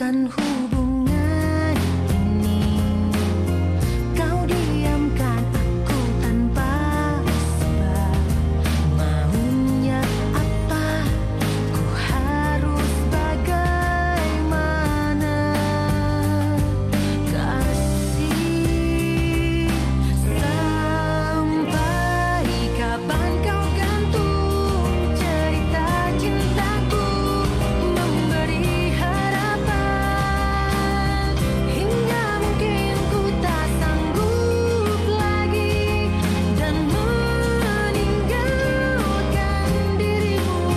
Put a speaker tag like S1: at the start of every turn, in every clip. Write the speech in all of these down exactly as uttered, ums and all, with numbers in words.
S1: menggantungkan hubungan ini. Kau diamkan aku tanpa sebab. Maunya apa? Ku harus bagaimana? Kasih, sampai kapan kau gantung cerita cintaku, memberi harapan hingga mungkin ku tak sanggup lagi dan meninggalkan dirimu.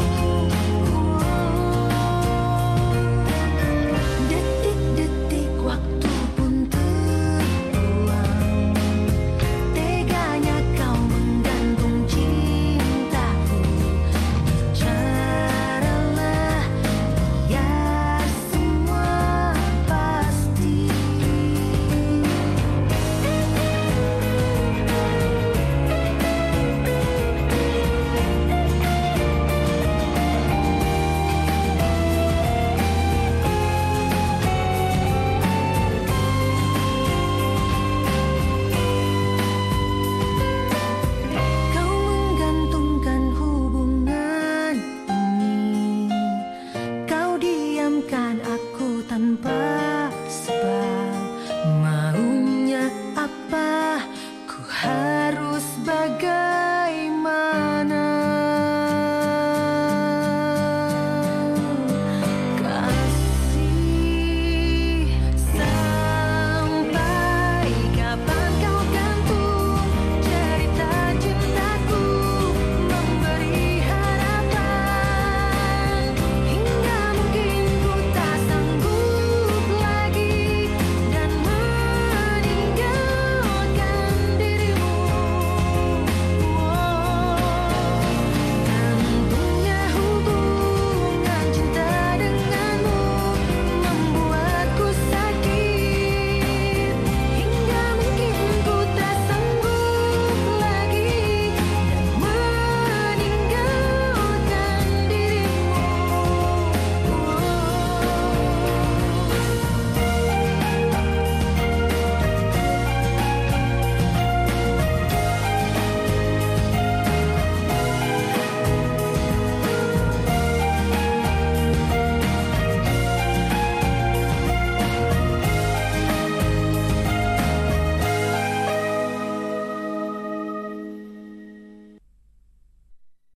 S1: Detik-detik waktu pun terbuang, teganya kau menggantung cintaku. Bicaralah, biar semua pasti. Kau menggantungkan hubungan ini. Kau diamkan aku tanpa